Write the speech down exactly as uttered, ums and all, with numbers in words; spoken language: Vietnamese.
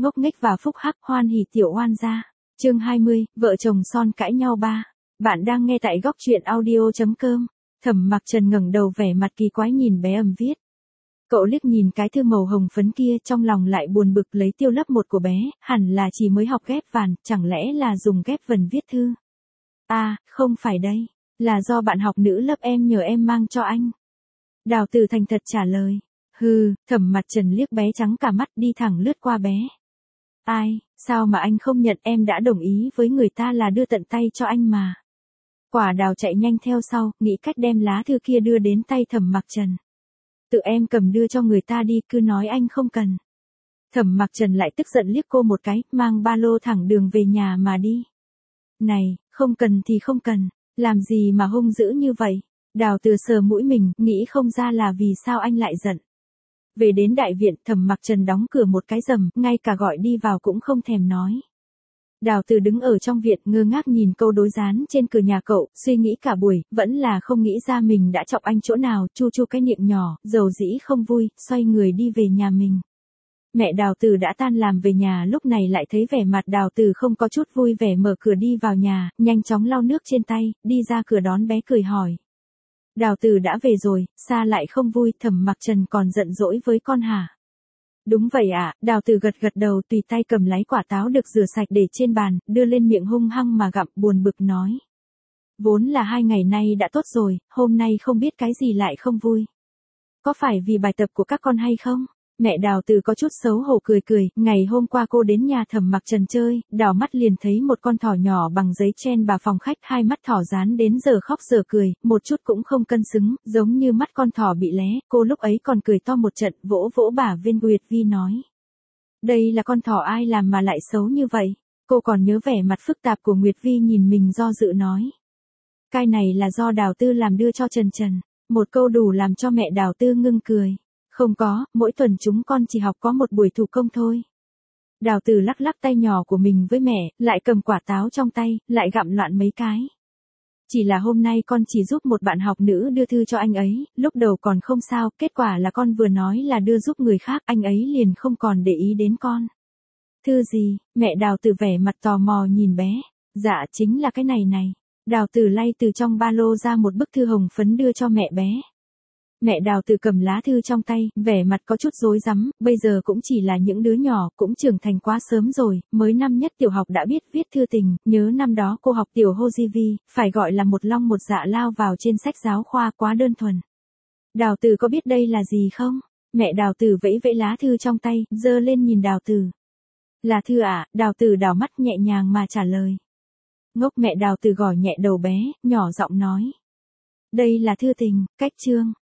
ngốc nghếch và phúc hắc, hoan hỉ tiểu oan gia. Chương hai mươi, vợ chồng son cãi nhau ba. Bạn đang nghe tại góc truyện audio chấm com. Thẩm Mặc Trần ngẩng đầu vẻ mặt kỳ quái nhìn bé Ầm viết. Cậu liếc nhìn cái thư màu hồng phấn kia, trong lòng lại buồn bực lấy tiêu lớp một của bé, hẳn là chỉ mới học ghép vàn, chẳng lẽ là dùng ghép vần viết thư. À, không phải đây, là do bạn học nữ lớp em nhờ em mang cho anh. Đào Tử thành thật trả lời. Hừ, Thẩm Mặc Trần liếc bé trắng cả mắt đi thẳng lướt qua bé. Ai, sao mà anh không nhận, em đã đồng ý với người ta là đưa tận tay cho anh mà. Quả Đào chạy nhanh theo sau, nghĩ cách đem lá thư kia đưa đến tay Thẩm Mặc Trần. Tự em cầm đưa cho người ta đi, cứ nói anh không cần. Thẩm Mặc Trần lại tức giận liếc cô một cái, mang ba lô thẳng đường về nhà mà đi. Này, không cần thì không cần, làm gì mà hung dữ như vậy? Đào Tử sờ mũi mình, nghĩ không ra là vì sao anh lại giận. Về đến đại viện, Thẩm Mặc Trần đóng cửa một cái rầm, ngay cả gọi đi vào cũng không thèm nói. Đào Tử đứng ở trong viện ngơ ngác nhìn câu đối dán trên cửa nhà cậu, suy nghĩ cả buổi, vẫn là không nghĩ ra mình đã chọc anh chỗ nào, chu chu cái miệng nhỏ, dầu dĩ không vui, xoay người đi về nhà mình. Mẹ Đào Tử đã tan làm về nhà lúc này lại thấy vẻ mặt Đào Tử không có chút vui vẻ, mở cửa đi vào nhà, nhanh chóng lau nước trên tay, đi ra cửa đón bé cười hỏi. Đào Tử đã về rồi, sao lại không vui, Thẩm Mặc Trần còn giận dỗi với con hả? Đúng vậy ạ, à, Đào Tử gật gật đầu, tùy tay cầm lấy quả táo được rửa sạch để trên bàn, đưa lên miệng hung hăng mà gặm, buồn bực nói. Vốn là hai ngày nay đã tốt rồi, hôm nay không biết cái gì lại không vui. Có phải vì bài tập của các con hay không? Mẹ Đào Tử có chút xấu hổ cười cười, ngày hôm qua cô đến nhà Thẩm Mặc Trần chơi, đảo mắt liền thấy một con thỏ nhỏ bằng giấy chen vào phòng khách, hai mắt thỏ dán đến giờ khóc giờ cười, một chút cũng không cân xứng, giống như mắt con thỏ bị lé, cô lúc ấy còn cười to một trận, vỗ vỗ bả Viên Nguyệt Vi nói. Đây là con thỏ ai làm mà lại xấu như vậy? Cô còn nhớ vẻ mặt phức tạp của Nguyệt Vi nhìn mình do dự nói. Cái này là do Đào Tử làm đưa cho Trần Trần, một câu đủ làm cho mẹ Đào Tử ngưng cười. Không có, mỗi tuần chúng con chỉ học có một buổi thủ công thôi. Đào Tử lắc lắc tay nhỏ của mình với mẹ, lại cầm quả táo trong tay, lại gặm loạn mấy cái. Chỉ là hôm nay con chỉ giúp một bạn học nữ đưa thư cho anh ấy, lúc đầu còn không sao, kết quả là con vừa nói là đưa giúp người khác, anh ấy liền không còn để ý đến con. Thư gì? Mẹ Đào Tử vẻ mặt tò mò nhìn bé. Dạ chính là cái này này. Đào Tử lay từ trong ba lô ra một bức thư hồng phấn đưa cho mẹ bé. Mẹ Đào Tử cầm lá thư trong tay, vẻ mặt có chút rối rắm, bây giờ cũng chỉ là những đứa nhỏ, cũng trưởng thành quá sớm rồi, mới năm nhất tiểu học đã biết viết thư tình, nhớ năm đó cô học tiểu Hồ Di Vi, phải gọi là một long một dạ lao vào trên sách giáo khoa, quá đơn thuần. Đào Tử có biết đây là gì không? Mẹ Đào Tử vẫy vẫy lá thư trong tay, giơ lên nhìn Đào Tử. Là thư ạ, à? Đào Tử đảo mắt nhẹ nhàng mà trả lời. Ngốc, mẹ Đào Tử gõ nhẹ đầu bé, nhỏ giọng nói. Đây là thư tình, cách chương.